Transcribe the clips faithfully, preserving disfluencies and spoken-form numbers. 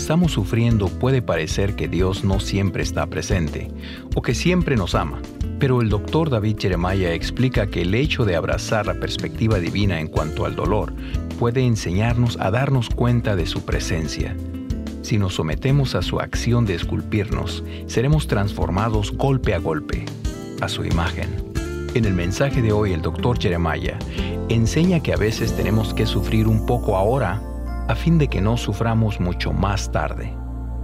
estamos sufriendo puede parecer que Dios no siempre está presente o que siempre nos ama, pero el doctor David Jeremiah explica que el hecho de abrazar la perspectiva divina en cuanto al dolor puede enseñarnos a darnos cuenta de su presencia. Si nos sometemos a su acción de esculpirnos, seremos transformados golpe a golpe a su imagen. En el mensaje de hoy, el doctor Jeremiah enseña que a veces tenemos que sufrir un poco ahora a fin de que no suframos mucho más tarde.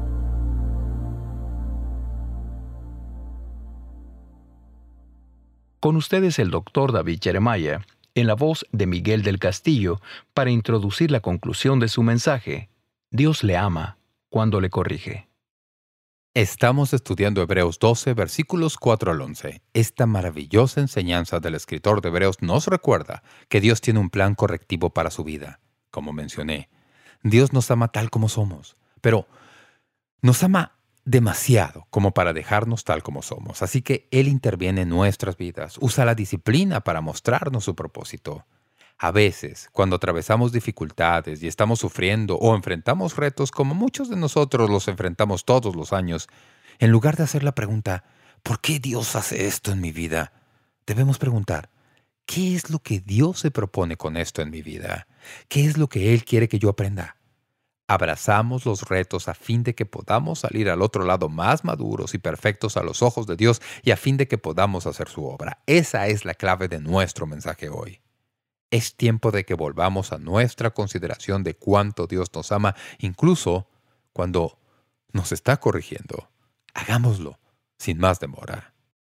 Con ustedes el doctor David Jeremiah, en la voz de Miguel del Castillo, para introducir la conclusión de su mensaje: Dios le ama cuando le corrige. Estamos estudiando Hebreos doce, versículos cuatro al once. Esta maravillosa enseñanza del escritor de Hebreos nos recuerda que Dios tiene un plan correctivo para su vida. Como mencioné, Dios nos ama tal como somos, pero nos ama demasiado como para dejarnos tal como somos. Así que Él interviene en nuestras vidas, usa la disciplina para mostrarnos su propósito. A veces, cuando atravesamos dificultades y estamos sufriendo o enfrentamos retos como muchos de nosotros los enfrentamos todos los años, en lugar de hacer la pregunta, ¿por qué Dios hace esto en mi vida?, debemos preguntar, ¿qué es lo que Dios se propone con esto en mi vida? ¿Qué es lo que Él quiere que yo aprenda? Abrazamos los retos a fin de que podamos salir al otro lado más maduros y perfectos a los ojos de Dios y a fin de que podamos hacer su obra. Esa es la clave de nuestro mensaje hoy. Es tiempo de que volvamos a nuestra consideración de cuánto Dios nos ama, incluso cuando nos está corrigiendo. Hagámoslo sin más demora.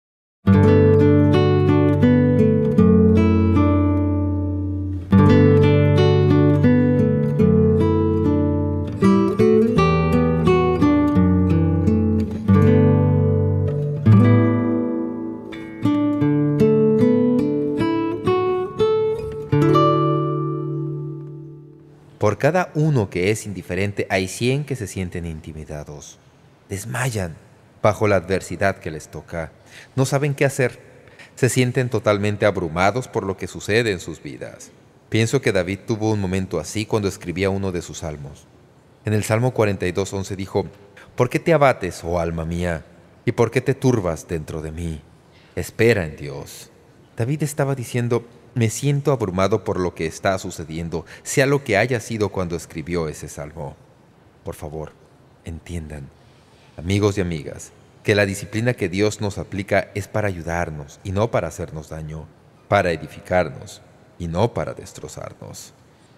Por cada uno que es indiferente, hay cien que se sienten intimidados. Desmayan bajo la adversidad que les toca. No saben qué hacer. Se sienten totalmente abrumados por lo que sucede en sus vidas. Pienso que David tuvo un momento así cuando escribía uno de sus salmos. En el Salmo cuarenta y dos, once dijo, «¿Por qué te abates, oh alma mía? ¿Y por qué te turbas dentro de mí? Espera en Dios». David estaba diciendo, me siento abrumado por lo que está sucediendo, sea lo que haya sido cuando escribió ese salmo. Por favor, entiendan, amigos y amigas, que la disciplina que Dios nos aplica es para ayudarnos y no para hacernos daño, para edificarnos y no para destrozarnos.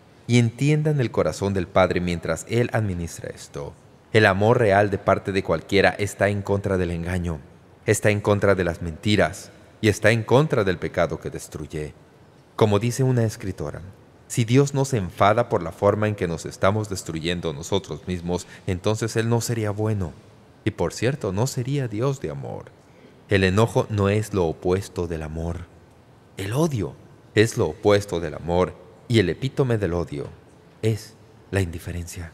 Y entiendan el corazón del Padre mientras Él administra esto. El amor real de parte de cualquiera está en contra del engaño, está en contra de las mentiras y está en contra del pecado que destruye. Como dice una escritora, si Dios no se enfada por la forma en que nos estamos destruyendo nosotros mismos, entonces Él no sería bueno. Y por cierto, no sería Dios de amor. El enojo no es lo opuesto del amor. El odio es lo opuesto del amor, y el epítome del odio es la indiferencia.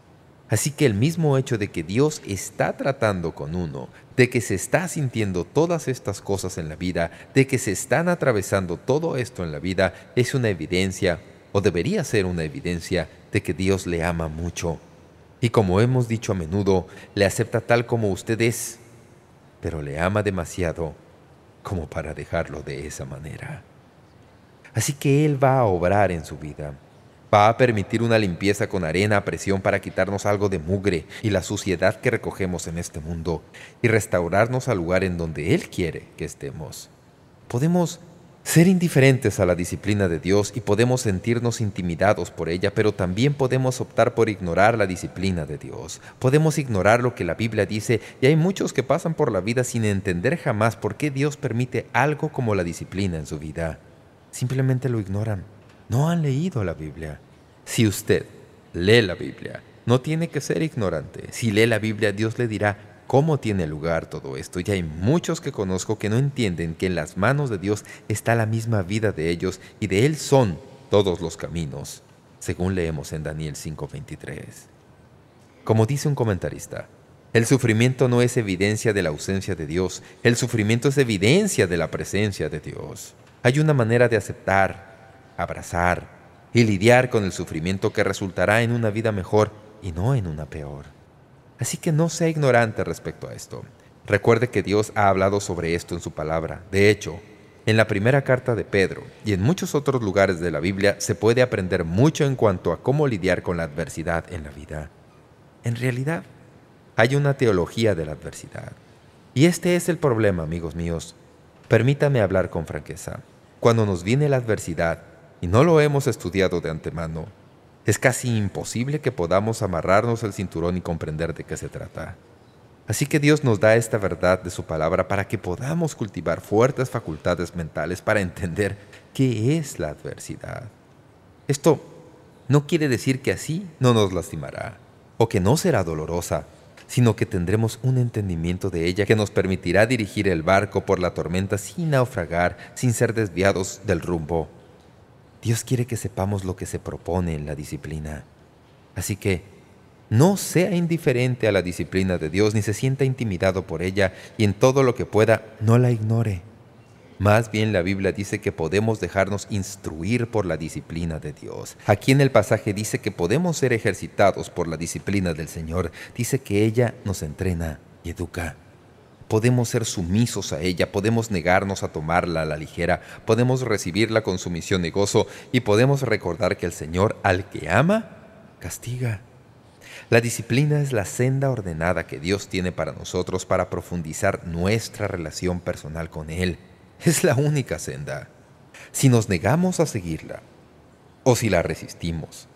Así que el mismo hecho de que Dios está tratando con uno, de que se está sintiendo todas estas cosas en la vida, de que se están atravesando todo esto en la vida, es una evidencia, o debería ser una evidencia, de que Dios le ama mucho. Y como hemos dicho a menudo, le acepta tal como usted es, pero le ama demasiado como para dejarlo de esa manera. Así que Él va a obrar en su vida. Va a permitir una limpieza con arena a presión para quitarnos algo de mugre y la suciedad que recogemos en este mundo y restaurarnos al lugar en donde Él quiere que estemos. Podemos ser indiferentes a la disciplina de Dios y podemos sentirnos intimidados por ella, pero también podemos optar por ignorar la disciplina de Dios. Podemos ignorar lo que la Biblia dice, y hay muchos que pasan por la vida sin entender jamás por qué Dios permite algo como la disciplina en su vida. Simplemente lo ignoran. No han leído la Biblia. Si usted lee la Biblia, no tiene que ser ignorante. Si lee la Biblia, Dios le dirá cómo tiene lugar todo esto. Y hay muchos que conozco que no entienden que en las manos de Dios está la misma vida de ellos y de Él son todos los caminos, según leemos en Daniel cinco veintitrés. Como dice un comentarista, el sufrimiento no es evidencia de la ausencia de Dios, el sufrimiento es evidencia de la presencia de Dios. Hay una manera de aceptar, abrazar y lidiar con el sufrimiento que resultará en una vida mejor y no en una peor. Así que no sea ignorante respecto a esto. Recuerde que Dios ha hablado sobre esto en su palabra. De hecho, en la primera carta de Pedro y en muchos otros lugares de la Biblia se puede aprender mucho en cuanto a cómo lidiar con la adversidad en la vida. En realidad, hay una teología de la adversidad. Y este es el problema, amigos míos. Permítame hablar con franqueza. Cuando nos viene la adversidad y no lo hemos estudiado de antemano, es casi imposible que podamos amarrarnos el cinturón y comprender de qué se trata. Así que Dios nos da esta verdad de su palabra para que podamos cultivar fuertes facultades mentales para entender qué es la adversidad. Esto no quiere decir que así no nos lastimará o que no será dolorosa, sino que tendremos un entendimiento de ella que nos permitirá dirigir el barco por la tormenta sin naufragar, sin ser desviados del rumbo. Dios quiere que sepamos lo que se propone en la disciplina. Así que no sea indiferente a la disciplina de Dios ni se sienta intimidado por ella y en todo lo que pueda no la ignore. Más bien la Biblia dice que podemos dejarnos instruir por la disciplina de Dios. Aquí en el pasaje dice que podemos ser ejercitados por la disciplina del Señor. Dice que ella nos entrena y educa. Podemos ser sumisos a ella, podemos negarnos a tomarla a la ligera, podemos recibirla con sumisión y gozo y podemos recordar que el Señor al que ama, castiga. La disciplina es la senda ordenada que Dios tiene para nosotros para profundizar nuestra relación personal con Él. Es la única senda. Si nos negamos a seguirla, o si la resistimos,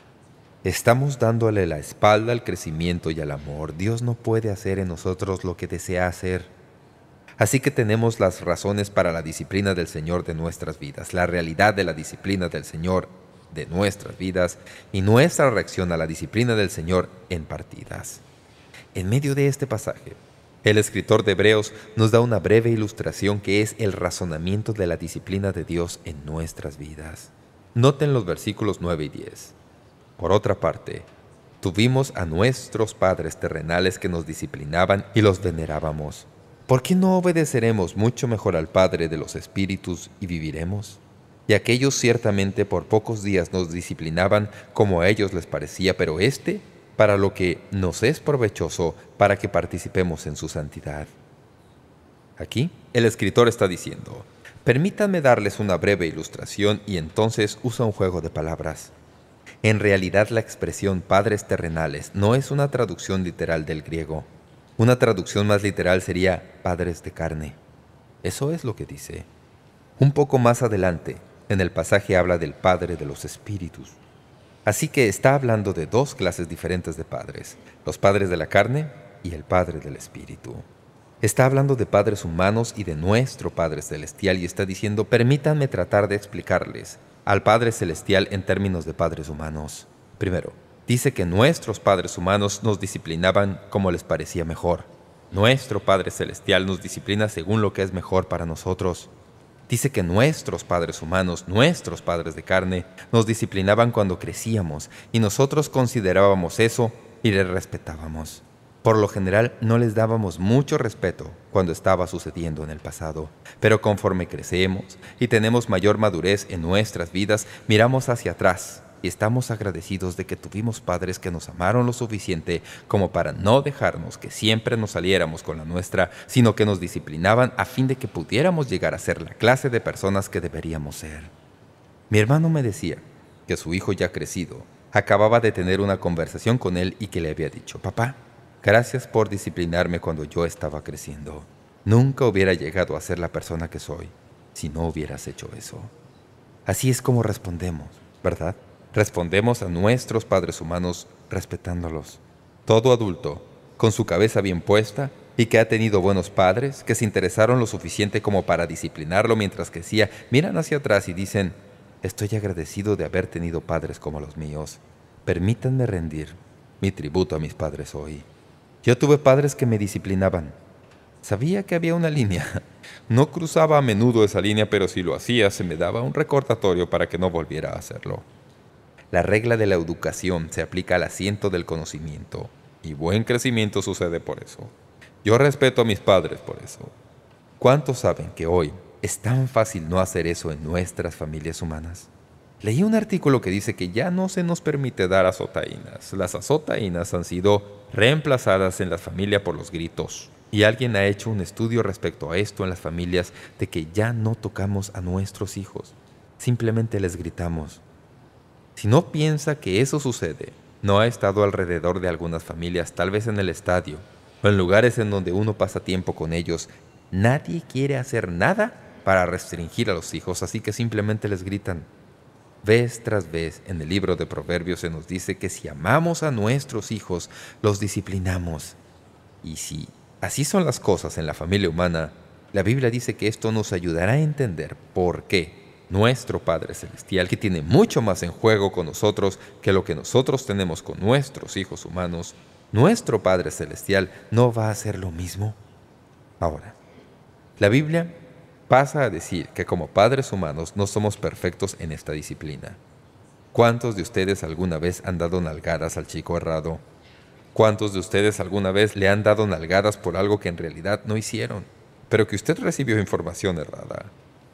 estamos dándole la espalda al crecimiento y al amor. Dios no puede hacer en nosotros lo que desea hacer. Así que tenemos las razones para la disciplina del Señor de nuestras vidas, la realidad de la disciplina del Señor de nuestras vidas y nuestra reacción a la disciplina del Señor en partidas. En medio de este pasaje, el escritor de Hebreos nos da una breve ilustración que es el razonamiento de la disciplina de Dios en nuestras vidas. Noten los versículos nueve y diez. Por otra parte, tuvimos a nuestros padres terrenales que nos disciplinaban y los venerábamos. ¿Por qué no obedeceremos mucho mejor al Padre de los Espíritus y viviremos? Y aquellos ciertamente por pocos días nos disciplinaban como a ellos les parecía, pero éste para lo que nos es provechoso, para que participemos en su santidad. Aquí el escritor está diciendo, permítanme darles una breve ilustración y entonces usa un juego de palabras. En realidad la expresión padres terrenales no es una traducción literal del griego. Una traducción más literal sería padres de carne. Eso es lo que dice. Un poco más adelante, en el pasaje habla del Padre de los Espíritus. Así que está hablando de dos clases diferentes de padres, los padres de la carne y el Padre del Espíritu. Está hablando de padres humanos y de nuestro Padre Celestial y está diciendo, permítanme tratar de explicarles al Padre Celestial en términos de padres humanos. Primero, dice que nuestros padres humanos nos disciplinaban como les parecía mejor. Nuestro Padre Celestial nos disciplina según lo que es mejor para nosotros. Dice que nuestros padres humanos, nuestros padres de carne, nos disciplinaban cuando crecíamos y nosotros considerábamos eso y les respetábamos. Por lo general no les dábamos mucho respeto cuando estaba sucediendo en el pasado, pero conforme crecemos y tenemos mayor madurez en nuestras vidas, miramos hacia atrás y estamos agradecidos de que tuvimos padres que nos amaron lo suficiente como para no dejarnos que siempre nos saliéramos con la nuestra, sino que nos disciplinaban a fin de que pudiéramos llegar a ser la clase de personas que deberíamos ser. Mi hermano me decía que su hijo ya crecido acababa de tener una conversación con él y que le había dicho, «Papá, gracias por disciplinarme cuando yo estaba creciendo. Nunca hubiera llegado a ser la persona que soy si no hubieras hecho eso». Así es como respondemos, ¿verdad? Respondemos a nuestros padres humanos respetándolos. Todo adulto, con su cabeza bien puesta y que ha tenido buenos padres, que se interesaron lo suficiente como para disciplinarlo mientras crecía, miran hacia atrás y dicen, «Estoy agradecido de haber tenido padres como los míos. Permítanme rendir mi tributo a mis padres hoy. Yo tuve padres que me disciplinaban. Sabía que había una línea. No cruzaba a menudo esa línea, pero si lo hacía, se me daba un recordatorio para que no volviera a hacerlo». La regla de la educación se aplica al asiento del conocimiento, y buen crecimiento sucede por eso. Yo respeto a mis padres por eso. ¿Cuántos saben que hoy es tan fácil no hacer eso en nuestras familias humanas? Leí un artículo que dice que ya no se nos permite dar azotaínas. Las azotaínas han sido reemplazadas en la familia por los gritos. Y alguien ha hecho un estudio respecto a esto en las familias de que ya no tocamos a nuestros hijos, simplemente les gritamos. Si no piensa que eso sucede, no ha estado alrededor de algunas familias, tal vez en el estadio o en lugares en donde uno pasa tiempo con ellos. Nadie quiere hacer nada para restringir a los hijos, así que simplemente les gritan. Vez tras vez en el libro de Proverbios se nos dice que si amamos a nuestros hijos, los disciplinamos. Y si así son las cosas en la familia humana, la Biblia dice que esto nos ayudará a entender por qué nuestro Padre Celestial, que tiene mucho más en juego con nosotros que lo que nosotros tenemos con nuestros hijos humanos, nuestro Padre Celestial no va a hacer lo mismo. Ahora, la Biblia pasa a decir que como padres humanos no somos perfectos en esta disciplina. ¿Cuántos de ustedes alguna vez han dado nalgadas al chico errado? ¿Cuántos de ustedes alguna vez le han dado nalgadas por algo que en realidad no hicieron, pero que usted recibió información errada?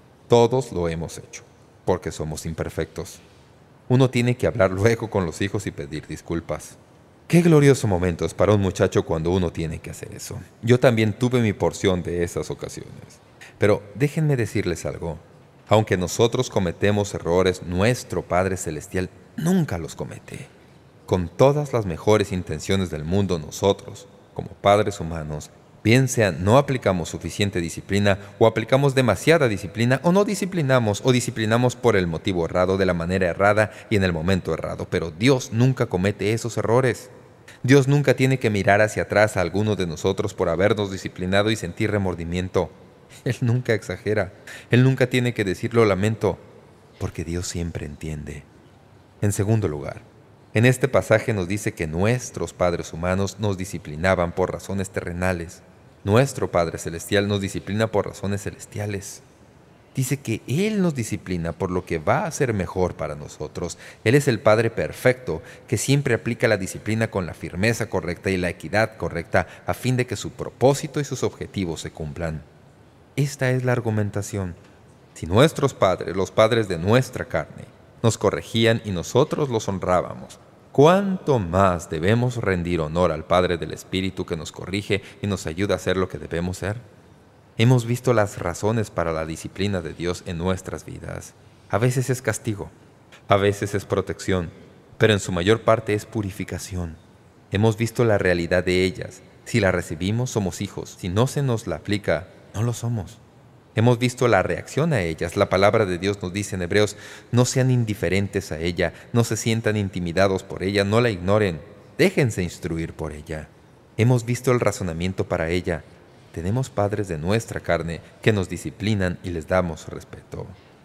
Todos lo hemos hecho, porque somos imperfectos. Uno tiene que hablar luego con los hijos y pedir disculpas. Qué glorioso momento es para un muchacho cuando uno tiene que hacer eso. Yo también tuve mi porción de esas ocasiones. Pero déjenme decirles algo. Aunque nosotros cometemos errores, nuestro Padre Celestial nunca los comete. Con todas las mejores intenciones del mundo, nosotros, como padres humanos, bien sea no aplicamos suficiente disciplina o aplicamos demasiada disciplina o no disciplinamos o disciplinamos por el motivo errado, de la manera errada y en el momento errado. Pero Dios nunca comete esos errores. Dios nunca tiene que mirar hacia atrás a alguno de nosotros por habernos disciplinado y sentir remordimiento. Él nunca exagera. Él nunca tiene que decir lo lamento, porque Dios siempre entiende. En segundo lugar, en este pasaje nos dice que nuestros padres humanos nos disciplinaban por razones terrenales. Nuestro Padre Celestial nos disciplina por razones celestiales. Dice que Él nos disciplina por lo que va a ser mejor para nosotros. Él es el Padre perfecto que siempre aplica la disciplina con la firmeza correcta y la equidad correcta a fin de que su propósito y sus objetivos se cumplan. Esta es la argumentación. Si nuestros padres, los padres de nuestra carne, nos corregían y nosotros los honrábamos, ¿cuánto más debemos rendir honor al Padre del Espíritu que nos corrige y nos ayuda a hacer lo que debemos ser? Hemos visto las razones para la disciplina de Dios en nuestras vidas. A veces es castigo, a veces es protección, pero en su mayor parte es purificación. Hemos visto la realidad de ellas. Si la recibimos, somos hijos. Si no se nos la aplica, no lo somos. Hemos visto la reacción a ellas. La palabra de Dios nos dice en Hebreos, no sean indiferentes a ella, no se sientan intimidados por ella, no la ignoren, déjense instruir por ella. Hemos visto el razonamiento para ella. Tenemos padres de nuestra carne que nos disciplinan y les damos respeto.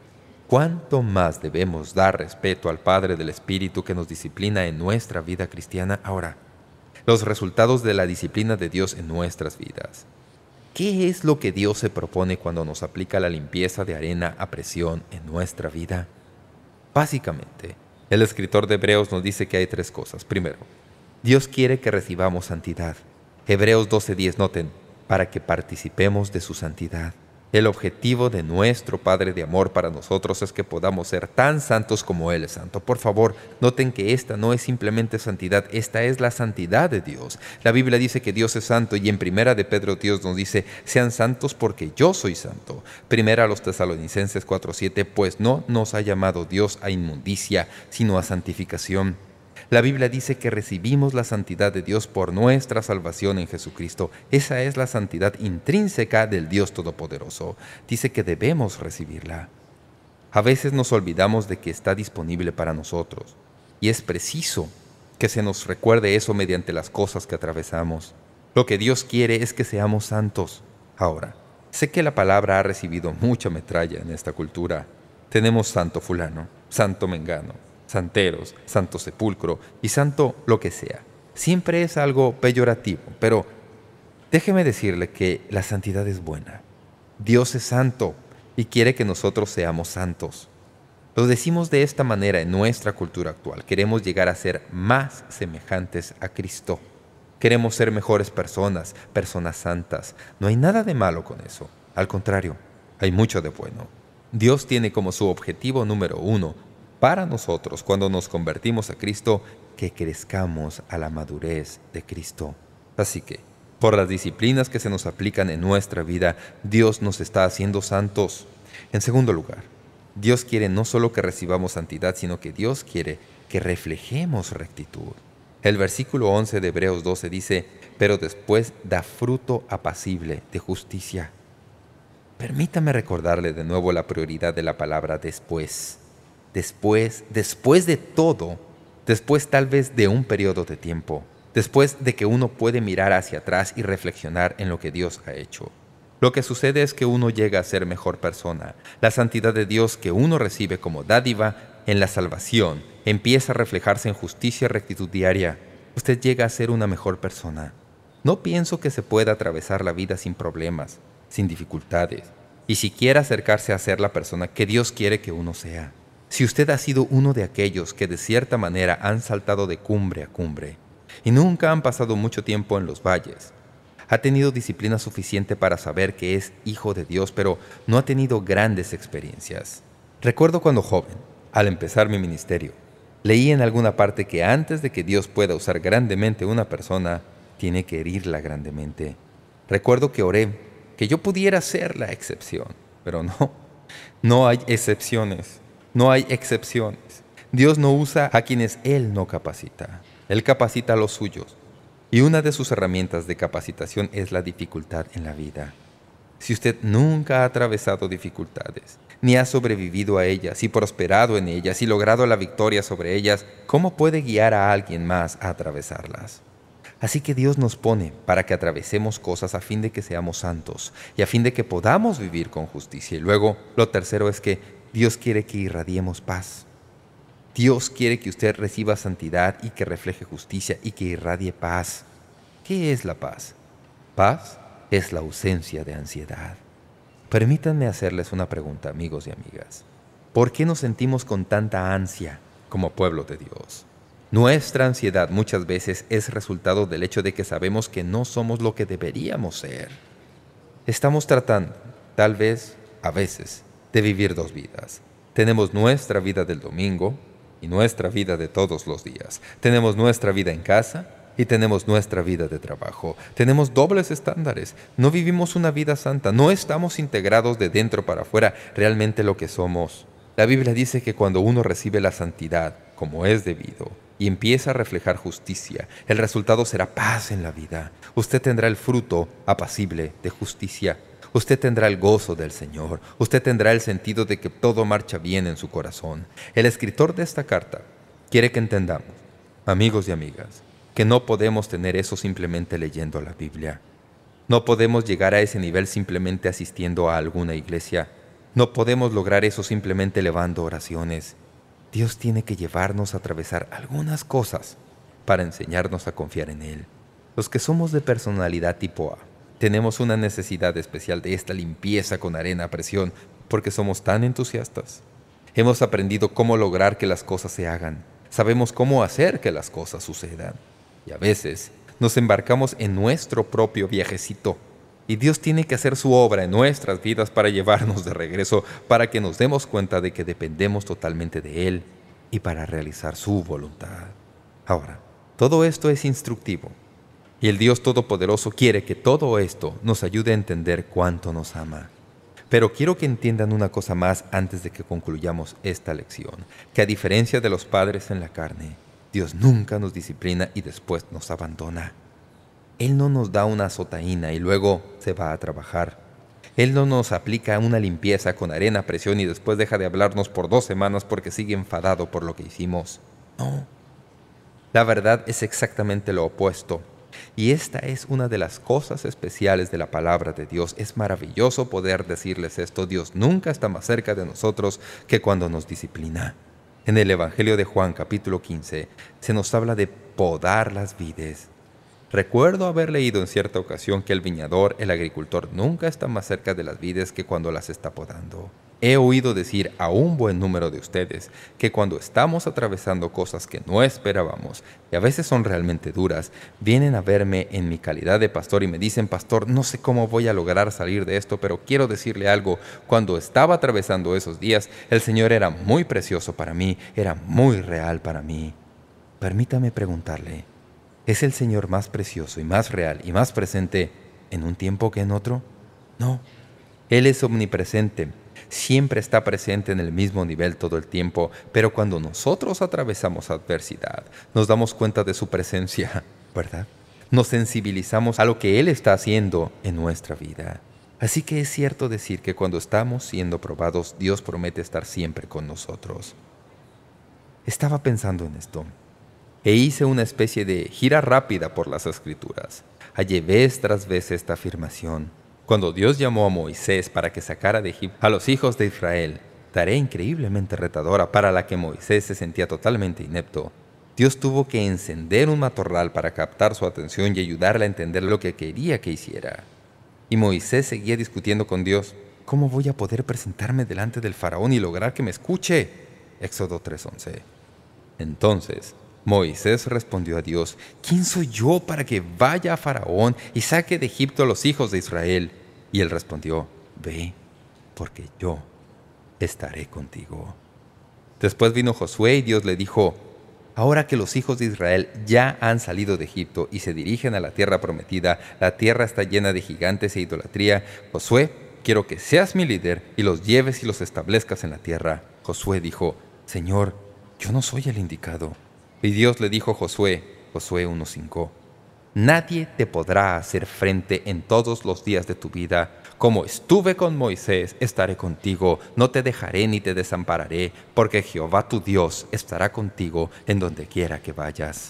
¿Cuánto más debemos dar respeto al Padre del Espíritu que nos disciplina en nuestra vida cristiana? Ahora, los resultados de la disciplina de Dios en nuestras vidas. ¿Qué es lo que Dios se propone cuando nos aplica la limpieza de arena a presión en nuestra vida? Básicamente, el escritor de Hebreos nos dice que hay tres cosas. Primero, Dios quiere que recibamos santidad. Hebreos doce diez, noten, para que participemos de su santidad. El objetivo de nuestro Padre de amor para nosotros es que podamos ser tan santos como Él es santo. Por favor, noten que esta no es simplemente santidad, esta es la santidad de Dios. La Biblia dice que Dios es santo y en Primera de Pedro Dios nos dice, sean santos porque yo soy santo. Primera a los Tesalonicenses cuatro siete, pues no nos ha llamado Dios a inmundicia, sino a santificación. La Biblia dice que recibimos la santidad de Dios por nuestra salvación en Jesucristo. Esa es la santidad intrínseca del Dios Todopoderoso. Dice que debemos recibirla. A veces nos olvidamos de que está disponible para nosotros. Y es preciso que se nos recuerde eso mediante las cosas que atravesamos. Lo que Dios quiere es que seamos santos. Ahora, sé que la palabra ha recibido mucha metralla en esta cultura. Tenemos santo fulano, santo mengano, santeros, santo sepulcro y santo lo que sea. Siempre es algo peyorativo, pero déjeme decirle que la santidad es buena. Dios es santo y quiere que nosotros seamos santos. Lo decimos de esta manera en nuestra cultura actual. Queremos llegar a ser más semejantes a Cristo. Queremos ser mejores personas, personas santas. No hay nada de malo con eso. Al contrario, hay mucho de bueno. Dios tiene como su objetivo número uno para nosotros cuando nos convertimos a Cristo que crezcamos a la madurez de Cristo. Así que, por las disciplinas que se nos aplican en nuestra vida, Dios nos está haciendo santos. En segundo lugar, Dios quiere no solo que recibamos santidad, sino que Dios quiere que reflejemos rectitud. El versículo once de Hebreos doce dice, «Pero después da fruto apacible de justicia». Permítame recordarle de nuevo la prioridad de la palabra después. Después, después de todo, después tal vez de un periodo de tiempo, después de que uno puede mirar hacia atrás y reflexionar en lo que Dios ha hecho. Lo que sucede es que uno llega a ser mejor persona. La santidad de Dios que uno recibe como dádiva en la salvación empieza a reflejarse en justicia y rectitud diaria. Usted llega a ser una mejor persona. No pienso que se pueda atravesar la vida sin problemas, sin dificultades, y siquiera acercarse a ser la persona que Dios quiere que uno sea. Si usted ha sido uno de aquellos que de cierta manera han saltado de cumbre a cumbre y nunca han pasado mucho tiempo en los valles, ha tenido disciplina suficiente para saber que es hijo de Dios, pero no ha tenido grandes experiencias. Recuerdo cuando joven, al empezar mi ministerio, leí en alguna parte que antes de que Dios pueda usar grandemente a una persona, tiene que herirla grandemente. Recuerdo que oré que yo pudiera ser la excepción, pero no, no hay excepciones. No hay excepciones. Dios no usa a quienes Él no capacita. Él capacita a los suyos. Y una de sus herramientas de capacitación es la dificultad en la vida. Si usted nunca ha atravesado dificultades, ni ha sobrevivido a ellas, y prosperado en ellas, y logrado la victoria sobre ellas, ¿cómo puede guiar a alguien más a atravesarlas? Así que Dios nos pone para que atravesemos cosas a fin de que seamos santos, y a fin de que podamos vivir con justicia. Y luego, lo tercero es que Dios quiere que irradiemos paz. Dios quiere que usted reciba santidad y que refleje justicia y que irradie paz. ¿Qué es la paz? Paz es la ausencia de ansiedad. Permítanme hacerles una pregunta, amigos y amigas. ¿Por qué nos sentimos con tanta ansia como pueblo de Dios? Nuestra ansiedad muchas veces es resultado del hecho de que sabemos que no somos lo que deberíamos ser. Estamos tratando, tal vez, a veces, de vivir dos vidas. Tenemos nuestra vida del domingo y nuestra vida de todos los días. Tenemos nuestra vida en casa y tenemos nuestra vida de trabajo. Tenemos dobles estándares. No vivimos una vida santa. No estamos integrados de dentro para afuera realmente lo que somos. La Biblia dice que cuando uno recibe la santidad como es debido y empieza a reflejar justicia, el resultado será paz en la vida. Usted tendrá el fruto apacible de justicia. Usted tendrá el gozo del Señor. Usted tendrá el sentido de que todo marcha bien en su corazón. El escritor de esta carta quiere que entendamos, amigos y amigas, que no podemos tener eso simplemente leyendo la Biblia. No podemos llegar a ese nivel simplemente asistiendo a alguna iglesia. No podemos lograr eso simplemente elevando oraciones. Dios tiene que llevarnos a atravesar algunas cosas para enseñarnos a confiar en Él. Los que somos de personalidad tipo A, tenemos una necesidad especial de esta limpieza con arena a presión porque somos tan entusiastas. Hemos aprendido cómo lograr que las cosas se hagan. Sabemos cómo hacer que las cosas sucedan. Y a veces nos embarcamos en nuestro propio viajecito. Y Dios tiene que hacer su obra en nuestras vidas para llevarnos de regreso, para que nos demos cuenta de que dependemos totalmente de Él y para realizar su voluntad. Ahora, todo esto es instructivo. Y el Dios Todopoderoso quiere que todo esto nos ayude a entender cuánto nos ama. Pero quiero que entiendan una cosa más antes de que concluyamos esta lección, que a diferencia de los padres en la carne, Dios nunca nos disciplina y después nos abandona. Él no nos da una azotaína y luego se va a trabajar. Él no nos aplica una limpieza con arena a presión y después deja de hablarnos por dos semanas porque sigue enfadado por lo que hicimos. No. La verdad es exactamente lo opuesto. Y esta es una de las cosas especiales de la palabra de Dios. Es maravilloso poder decirles esto. Dios nunca está más cerca de nosotros que cuando nos disciplina. En el Evangelio de Juan, capítulo quince, se nos habla de podar las vides. Recuerdo haber leído en cierta ocasión que el viñador, el agricultor, nunca está más cerca de las vides que cuando las está podando. He oído decir a un buen número de ustedes que cuando estamos atravesando cosas que no esperábamos, y a veces son realmente duras, vienen a verme en mi calidad de pastor y me dicen: «Pastor, no sé cómo voy a lograr salir de esto, pero quiero decirle algo. Cuando estaba atravesando esos días, el Señor era muy precioso para mí, era muy real para mí». Permítame preguntarle, ¿es el Señor más precioso y más real y más presente en un tiempo que en otro? No. Él es omnipresente. Siempre está presente en el mismo nivel todo el tiempo, pero cuando nosotros atravesamos adversidad, nos damos cuenta de su presencia, ¿verdad? Nos sensibilizamos a lo que Él está haciendo en nuestra vida. Así que es cierto decir que cuando estamos siendo probados, Dios promete estar siempre con nosotros. Estaba pensando en esto, e hice una especie de gira rápida por las Escrituras. Hallé vez tras vez esta afirmación. Cuando Dios llamó a Moisés para que sacara de Egipto a los hijos de Israel, tarea increíblemente retadora para la que Moisés se sentía totalmente inepto, Dios tuvo que encender un matorral para captar su atención y ayudarle a entender lo que quería que hiciera. Y Moisés seguía discutiendo con Dios: «¿Cómo voy a poder presentarme delante del faraón y lograr que me escuche?». Éxodo tres once. Entonces Moisés respondió a Dios: «¿Quién soy yo para que vaya a Faraón y saque de Egipto a los hijos de Israel?». Y él respondió: «Ve, porque yo estaré contigo». Después vino Josué y Dios le dijo: «Ahora que los hijos de Israel ya han salido de Egipto y se dirigen a la tierra prometida, la tierra está llena de gigantes e idolatría. Josué, quiero que seas mi líder y los lleves y los establezcas en la tierra». Josué dijo: «Señor, yo no soy el indicado». Y Dios le dijo a Josué, Josué uno cinco, «Nadie te podrá hacer frente en todos los días de tu vida. Como estuve con Moisés, estaré contigo. No te dejaré ni te desampararé, porque Jehová tu Dios estará contigo en donde quiera que vayas».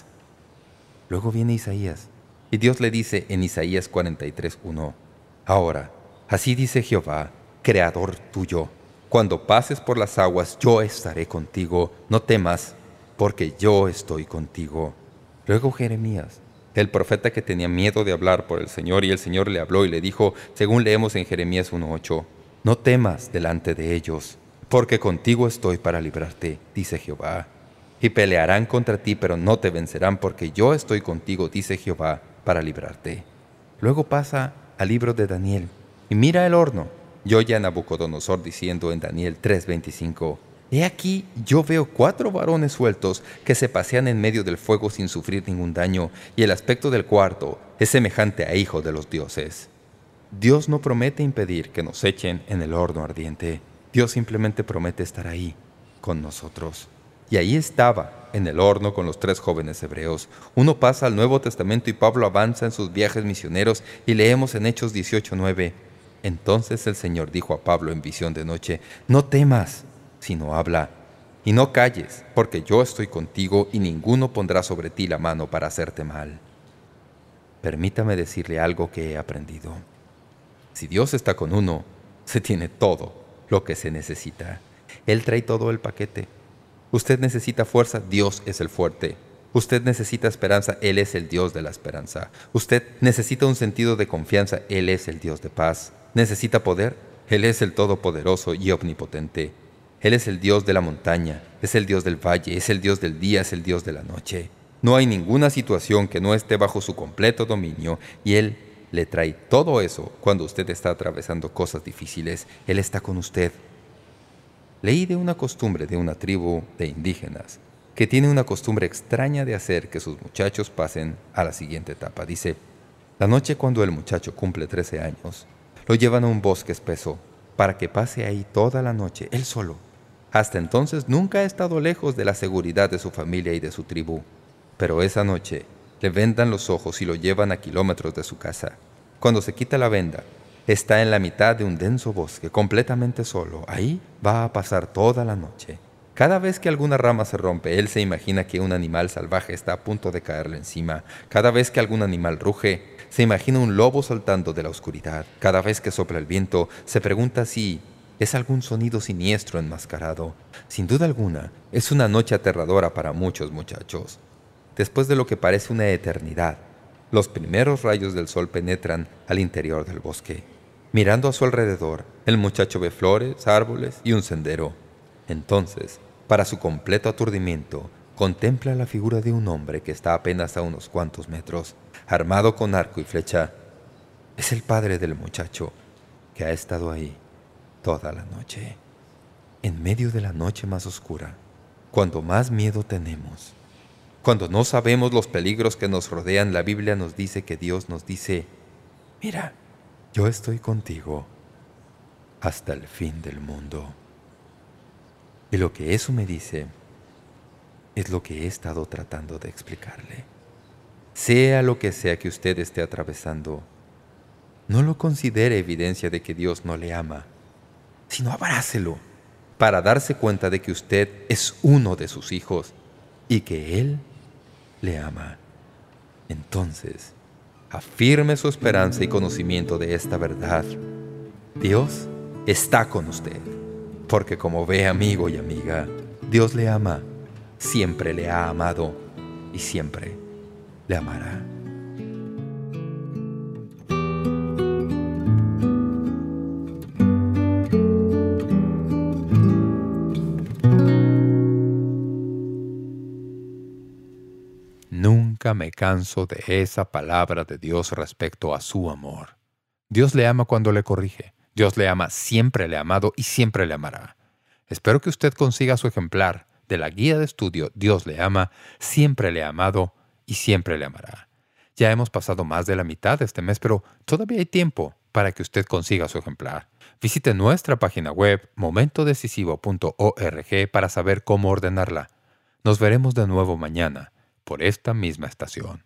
Luego viene Isaías, y Dios le dice en Isaías cuarenta y tres uno, «Ahora, así dice Jehová, Creador tuyo, cuando pases por las aguas, yo estaré contigo. No temas, porque yo estoy contigo». Luego Jeremías, el profeta que tenía miedo de hablar por el Señor, y el Señor le habló y le dijo, según leemos en Jeremías uno ocho, «No temas delante de ellos, porque contigo estoy para librarte, dice Jehová. Y pelearán contra ti, pero no te vencerán, porque yo estoy contigo, dice Jehová, para librarte». Luego pasa al libro de Daniel, y mira el horno, y oye a Nabucodonosor diciendo en Daniel tres veinticinco, «He aquí, yo veo cuatro varones sueltos que se pasean en medio del fuego sin sufrir ningún daño, y el aspecto del cuarto es semejante a hijo de los dioses». Dios no promete impedir que nos echen en el horno ardiente. Dios simplemente promete estar ahí, con nosotros. Y ahí estaba, en el horno, con los tres jóvenes hebreos. Uno pasa al Nuevo Testamento y Pablo avanza en sus viajes misioneros, y leemos en Hechos dieciocho nueve, «Entonces el Señor dijo a Pablo en visión de noche, no temas, sino habla, y no calles, porque yo estoy contigo y ninguno pondrá sobre ti la mano para hacerte mal». Permítame decirle algo que he aprendido. Si Dios está con uno, se tiene todo lo que se necesita. Él trae todo el paquete. Usted necesita fuerza, Dios es el fuerte. Usted necesita esperanza, Él es el Dios de la esperanza. Usted necesita un sentido de confianza, Él es el Dios de paz. ¿Necesita poder? Él es el Todopoderoso y Omnipotente. Él es el Dios de la montaña, es el Dios del valle, es el Dios del día, es el Dios de la noche. No hay ninguna situación que no esté bajo su completo dominio, y Él le trae todo eso cuando usted está atravesando cosas difíciles. Él está con usted. Leí de una costumbre de una tribu de indígenas que tiene una costumbre extraña de hacer que sus muchachos pasen a la siguiente etapa. Dice, la noche cuando el muchacho cumple trece años, lo llevan a un bosque espeso para que pase ahí toda la noche, él solo. Hasta entonces nunca ha estado lejos de la seguridad de su familia y de su tribu. Pero esa noche le vendan los ojos y lo llevan a kilómetros de su casa. Cuando se quita la venda, está en la mitad de un denso bosque, completamente solo. Ahí va a pasar toda la noche. Cada vez que alguna rama se rompe, él se imagina que un animal salvaje está a punto de caerle encima. Cada vez que algún animal ruge, se imagina un lobo saltando de la oscuridad. Cada vez que sopla el viento, se pregunta si es algún sonido siniestro enmascarado. Sin duda alguna, es una noche aterradora para muchos muchachos. Después de lo que parece una eternidad, los primeros rayos del sol penetran al interior del bosque. Mirando a su alrededor, el muchacho ve flores, árboles y un sendero. Entonces, para su completo aturdimiento, contempla la figura de un hombre que está apenas a unos cuantos metros, armado con arco y flecha. Es el padre del muchacho, que ha estado ahí toda la noche. En medio de la noche más oscura, cuando más miedo tenemos, cuando no sabemos los peligros que nos rodean, la Biblia nos dice que Dios nos dice: mira, yo estoy contigo hasta el fin del mundo. Y lo que eso me dice es lo que he estado tratando de explicarle. Sea lo que sea que usted esté atravesando, no lo considere evidencia de que Dios no le ama, sino abrácelo para darse cuenta de que usted es uno de sus hijos y que Él le ama. Entonces, afirme su esperanza y conocimiento de esta verdad. Dios está con usted, porque como ve, amigo y amiga, Dios le ama, siempre le ha amado y siempre le amará. Nunca me canso de esa palabra de Dios respecto a su amor. Dios le ama cuando le corrige. Dios le ama, siempre le ha amado y siempre le amará. Espero que usted consiga su ejemplar de la guía de estudio Dios le ama, siempre le ha amado y siempre le amará. Ya hemos pasado más de la mitad de este mes, pero todavía hay tiempo para que usted consiga su ejemplar. Visite nuestra página web momento decisivo punto org para saber cómo ordenarla. Nos veremos de nuevo mañana por esta misma estación.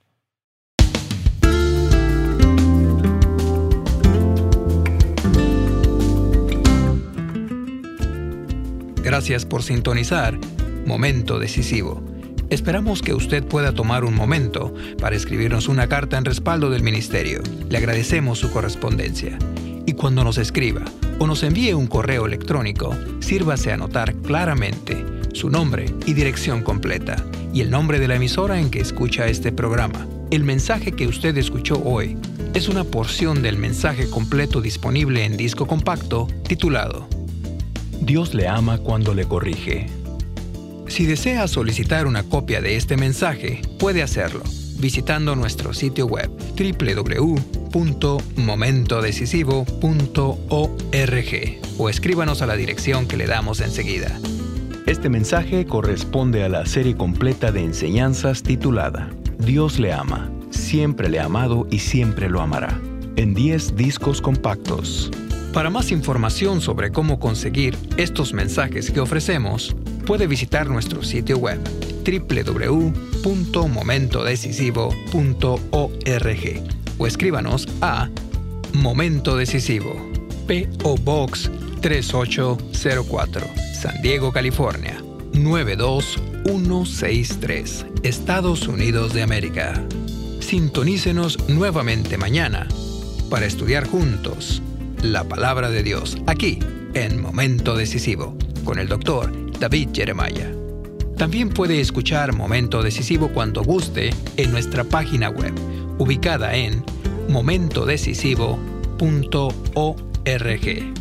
Gracias por sintonizar Momento Decisivo. Esperamos que usted pueda tomar un momento para escribirnos una carta en respaldo del ministerio. Le agradecemos su correspondencia. Y cuando nos escriba o nos envíe un correo electrónico, sírvase a anotar claramente su nombre y dirección completa y el nombre de la emisora en que escucha este programa. El mensaje que usted escuchó hoy es una porción del mensaje completo disponible en disco compacto titulado Dios le ama cuando le corrige. Si desea solicitar una copia de este mensaje, puede hacerlo visitando nuestro sitio web doble u doble u doble u punto momento decisivo punto org o escríbanos a la dirección que le damos enseguida. Este mensaje corresponde a la serie completa de enseñanzas titulada Dios le ama, siempre le ha amado y siempre lo amará, en diez discos compactos. Para más información sobre cómo conseguir estos mensajes que ofrecemos, puede visitar nuestro sitio web doble u doble u doble u punto momento decisivo punto org o escríbanos a Momento Decisivo, P O Box tres ocho cero cuatro, San Diego, California, nueve dos uno seis tres, Estados Unidos de América. Sintonícenos nuevamente mañana para estudiar juntos la Palabra de Dios, aquí en Momento Decisivo, con el doctor David Jeremiah. También puede escuchar Momento Decisivo cuando guste en nuestra página web, ubicada en momento decisivo punto org.